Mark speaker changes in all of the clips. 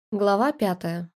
Speaker 1: Глава 5.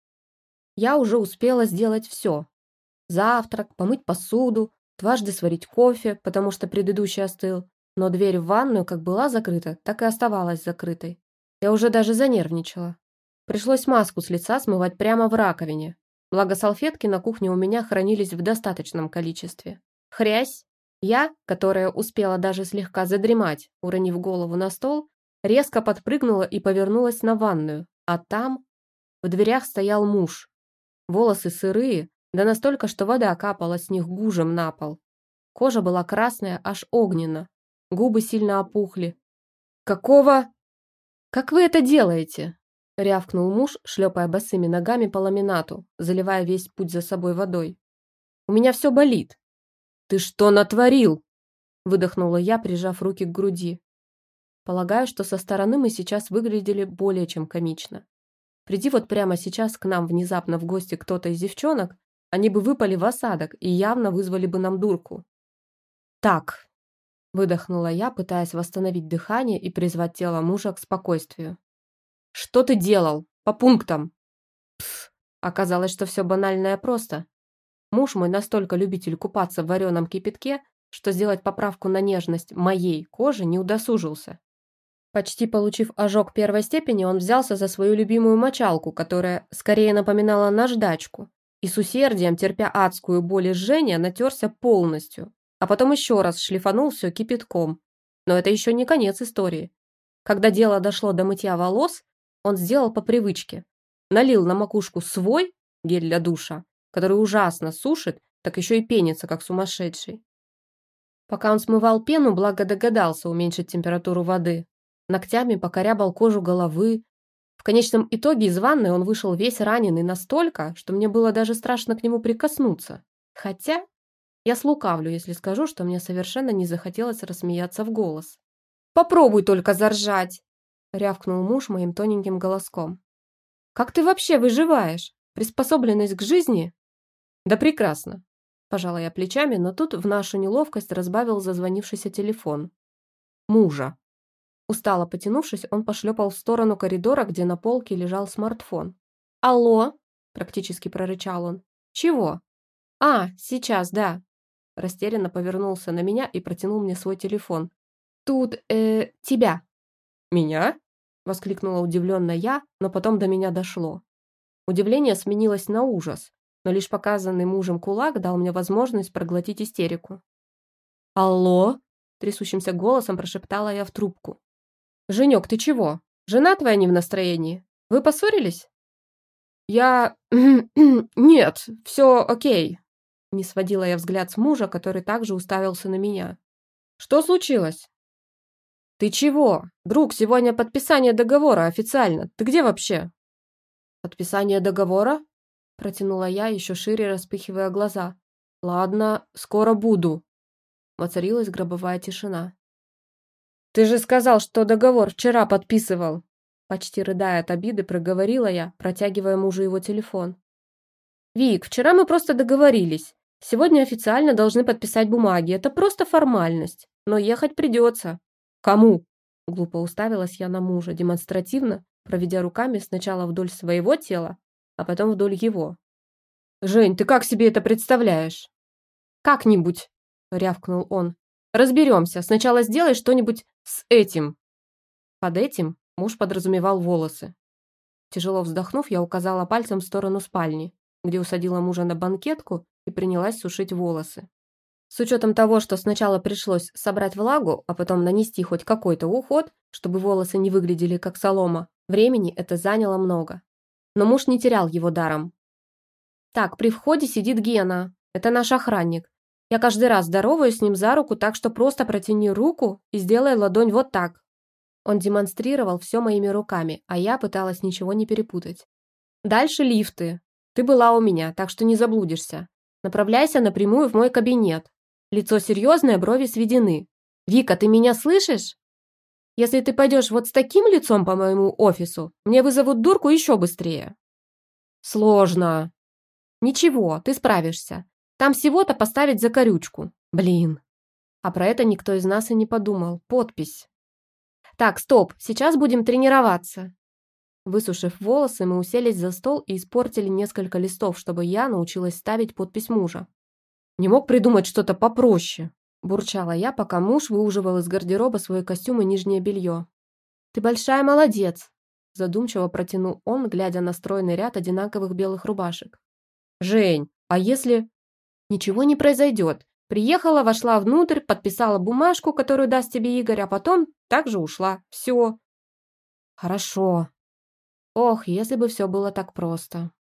Speaker 1: Я уже успела сделать все. Завтрак, помыть посуду, дважды сварить кофе, потому что предыдущий остыл, но дверь в ванную как была закрыта, так и оставалась закрытой. Я уже даже занервничала. Пришлось маску с лица смывать прямо в раковине. Благо салфетки на кухне у меня хранились в достаточном количестве. Хрясь! Я, которая успела даже слегка задремать, уронив голову на стол, резко подпрыгнула и повернулась на ванную, а там в дверях стоял муж. Волосы сырые, да настолько, что вода капала с них гужем на пол. Кожа была красная, аж огненно. Губы сильно опухли. «Какого?» «Как вы это делаете?» — рявкнул муж, шлепая босыми ногами по ламинату, заливая весь путь за собой водой. «У меня все болит». «Ты что натворил?» — выдохнула я, прижав руки к груди. Полагаю, что со стороны мы сейчас выглядели более чем комично. Приди вот прямо сейчас к нам внезапно в гости кто-то из девчонок, они бы выпали в осадок и явно вызвали бы нам дурку. «Так», — выдохнула я, пытаясь восстановить дыхание и призвать тело мужа к спокойствию. «Что ты делал? По пунктам!» Пф, оказалось, что все банально и просто. Муж мой настолько любитель купаться в вареном кипятке, что сделать поправку на нежность моей кожи не удосужился. Почти получив ожог первой степени, он взялся за свою любимую мочалку, которая скорее напоминала наждачку, и с усердием, терпя адскую боль и жжение, натерся полностью, а потом еще раз шлифанул все кипятком. Но это еще не конец истории. Когда дело дошло до мытья волос, он сделал по привычке. Налил на макушку свой гель для душа, который ужасно сушит, так еще и пенится, как сумасшедший. Пока он смывал пену, благо догадался уменьшить температуру воды. Ногтями покорябал кожу головы. В конечном итоге из ванной он вышел весь раненый настолько, что мне было даже страшно к нему прикоснуться. Хотя я слукавлю, если скажу, что мне совершенно не захотелось рассмеяться в голос. «Попробуй только заржать!» — рявкнул муж моим тоненьким голоском. «Как ты вообще выживаешь? Приспособленность к жизни?» «Да прекрасно!» — пожала я плечами, но тут в нашу неловкость разбавил зазвонившийся телефон. Мужа. Устало потянувшись, он пошлепал в сторону коридора, где на полке лежал смартфон. «Алло?» – практически прорычал он. «Чего?» «А, сейчас, да». Растерянно повернулся на меня и протянул мне свой телефон. «Тут, тебя». «Меня?» – воскликнула удивленно я, но потом до меня дошло. Удивление сменилось на ужас, но лишь показанный мужем кулак дал мне возможность проглотить истерику. «Алло?» – трясущимся голосом прошептала я в трубку. «Женек, ты чего? Жена твоя не в настроении? Вы поссорились?» «Я... Нет, все окей», — не сводила я взгляд с мужа, который также уставился на меня. «Что случилось?» «Ты чего? Друг, сегодня подписание договора официально. Ты где вообще?» «Подписание договора?» — протянула я, еще шире распахивая глаза. «Ладно, скоро буду». Воцарилась гробовая тишина. «Ты же сказал, что договор вчера подписывал!» Почти рыдая от обиды, проговорила я, протягивая мужу его телефон. «Вик, вчера мы просто договорились. Сегодня официально должны подписать бумаги. Это просто формальность. Но ехать придется». «Кому?» Глупо уставилась я на мужа, демонстративно, проведя руками сначала вдоль своего тела, а потом вдоль его. «Жень, ты как себе это представляешь?» «Как-нибудь», — рявкнул он. «Разберемся. Сначала сделай что-нибудь с этим». Под этим муж подразумевал волосы. Тяжело вздохнув, я указала пальцем в сторону спальни, где усадила мужа на банкетку и принялась сушить волосы. С учетом того, что сначала пришлось собрать влагу, а потом нанести хоть какой-то уход, чтобы волосы не выглядели как солома, времени это заняло много. Но муж не терял его даром. «Так, при входе сидит Гена. Это наш охранник. Я каждый раз здороваюсь с ним за руку, так что просто протяни руку и сделай ладонь вот так». Он демонстрировал все моими руками, а я пыталась ничего не перепутать. «Дальше лифты. Ты была у меня, так что не заблудишься. Направляйся напрямую в мой кабинет. Лицо серьезное, брови сведены. Вика, ты меня слышишь? Если ты пойдешь вот с таким лицом по моему офису, мне вызовут дурку еще быстрее». «Сложно». «Ничего, ты справишься. Там всего-то поставить закорючку. Блин». А про это никто из нас и не подумал. Подпись. «Так, стоп, сейчас будем тренироваться». Высушив волосы, мы уселись за стол и испортили несколько листов, чтобы я научилась ставить подпись мужа. «Не мог придумать что-то попроще», – бурчала я, пока муж выуживал из гардероба свой костюм и нижнее белье. «Ты большая молодец», – задумчиво протянул он, глядя на стройный ряд одинаковых белых рубашек. «Жень, а если...» «Ничего не произойдет. Приехала, вошла внутрь, подписала бумажку, которую даст тебе Игорь, а потом также ушла. Все». «Хорошо». Ох, если бы все было так просто.